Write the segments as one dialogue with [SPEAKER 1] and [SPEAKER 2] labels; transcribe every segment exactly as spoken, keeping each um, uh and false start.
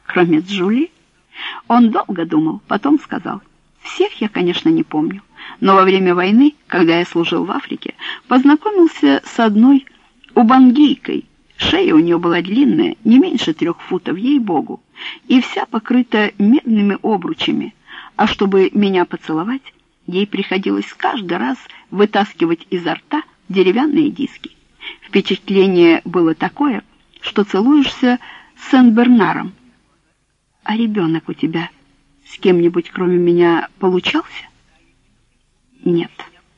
[SPEAKER 1] Кроме Джули? Он долго думал, потом сказал: «Всех я, конечно, не помню, но во время войны, когда я служил в Африке, познакомился с одной убангийкой. Шея у нее была длинная, не меньше трех футов, ей-богу, и вся покрыта медными обручами, а чтобы меня поцеловать, ей приходилось каждый раз вытаскивать изо рта деревянные диски. Впечатление было такое, что целуешься с Сен-Бернаром. А ребенок у тебя с кем-нибудь кроме меня получался?» «Нет».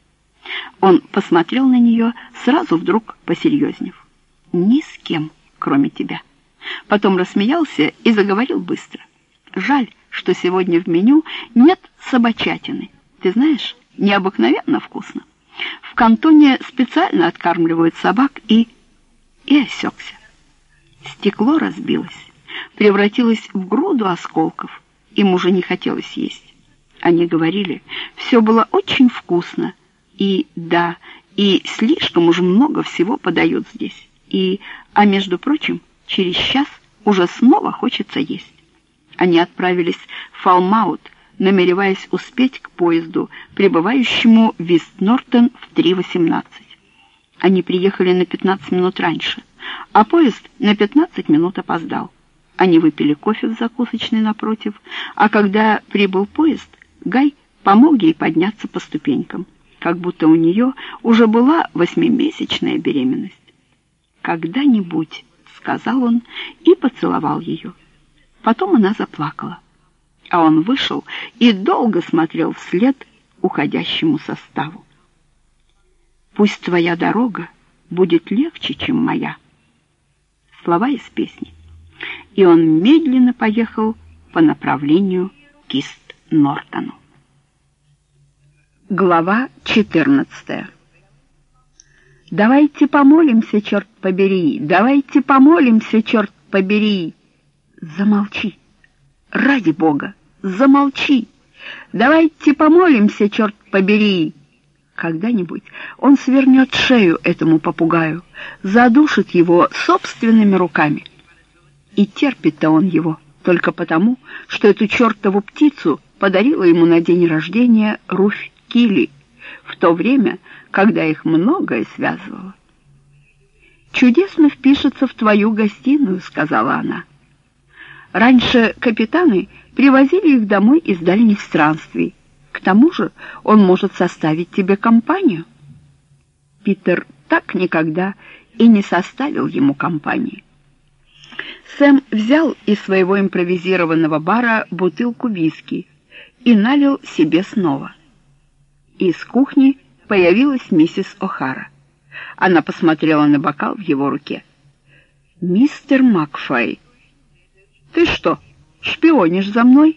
[SPEAKER 1] Он посмотрел на нее, сразу вдруг посерьезнев. «Ни с кем, кроме тебя». Потом рассмеялся и заговорил быстро. «Жаль, что сегодня в меню нет собачатины. Ты знаешь, необыкновенно вкусно. В Кантоне специально откармливают собак и...» И осекся. Стекло разбилось, превратилось в груду осколков. Им уже не хотелось есть. Они говорили, все было очень вкусно. И, да, и слишком уж много всего подают здесь. И, а между прочим, через час уже снова хочется есть. Они отправились в Фалмаут, намереваясь успеть к поезду, прибывающему в Вест-Нортон в три восемнадцать. Они приехали на пятнадцать минут раньше, а поезд на пятнадцать минут опоздал. Они выпили кофе в закусочной напротив, а когда прибыл поезд, Гай помог ей подняться по ступенькам, как будто у нее уже была восьмимесячная беременность. «Когда-нибудь», — сказал он и поцеловал ее. Потом она заплакала, а он вышел и долго смотрел вслед уходящему составу. «Пусть твоя дорога будет легче, чем моя». Слова из песни. И он медленно поехал по направлению к Ист-Нортону. Глава четырнадцатая. «Давайте помолимся, черт побери! Давайте помолимся, черт побери!» «Замолчи! Ради Бога, замолчи! Давайте помолимся, черт побери!» Когда-нибудь он свернет шею этому попугаю, задушит его собственными руками. И терпит-то он его только потому, что эту чертову птицу подарила ему на день рождения Руфь Килли, в то время, когда их многое связывало. «Чудесно впишется в твою гостиную», — сказала она. «Раньше капитаны привозили их домой из дальних странствий. К тому же он может составить тебе компанию». Питер так никогда и не составил ему компании. Сэм взял из своего импровизированного бара бутылку виски и налил себе снова. Из кухни появилась миссис О'Хара. Она посмотрела на бокал в его руке. «Мистер Макфай, ты что, шпионишь за мной?»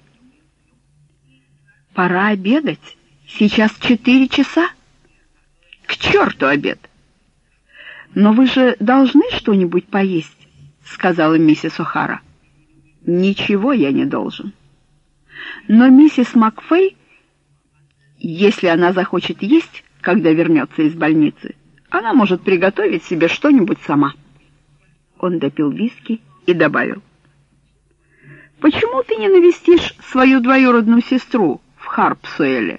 [SPEAKER 1] «Пора обедать. Сейчас четыре часа». «К черту обед!» «Но вы же должны что-нибудь поесть», — сказала миссис О'Хара. «Ничего я не должен. Но миссис Макфей, если она захочет есть, когда вернется из больницы, она может приготовить себе что-нибудь сама». Он допил виски и добавил: «Почему ты не навестишь свою двоюродную сестру в Харпсуэле?»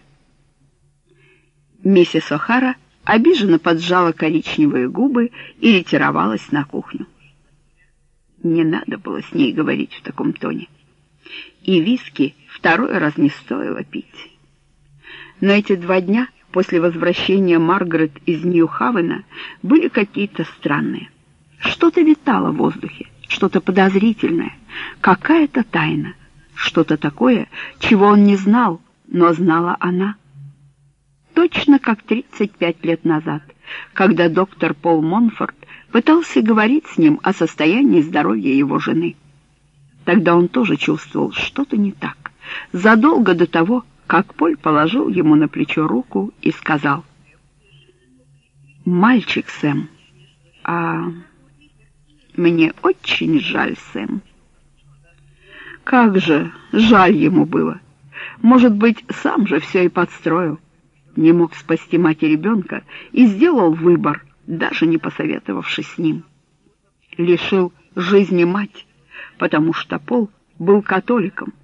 [SPEAKER 1] Миссис О'Хара обиженно поджала коричневые губы и ретировалась на кухню. Не надо было с ней говорить в таком тоне. И виски второй раз не стоило пить. Но эти два дня после возвращения Маргарет из Нью-Хавена были какие-то странные. Что-то витало в воздухе, что-то подозрительное, какая-то тайна, что-то такое, чего он не знал, но знала она. Точно как тридцать пять лет назад, когда доктор Пол Монфорд пытался говорить с ним о состоянии здоровья его жены. Тогда он тоже чувствовал что-то не так, задолго до того, как Поль положил ему на плечо руку и сказал: «Мальчик, Сэм, а мне очень жаль, Сэм». Как же жаль ему было. Может быть, сам же все и подстроил. Не мог спасти мать и ребенка и сделал выбор, даже не посоветовавшись с ним. Лишил жизни мать, потому что Пол был католиком.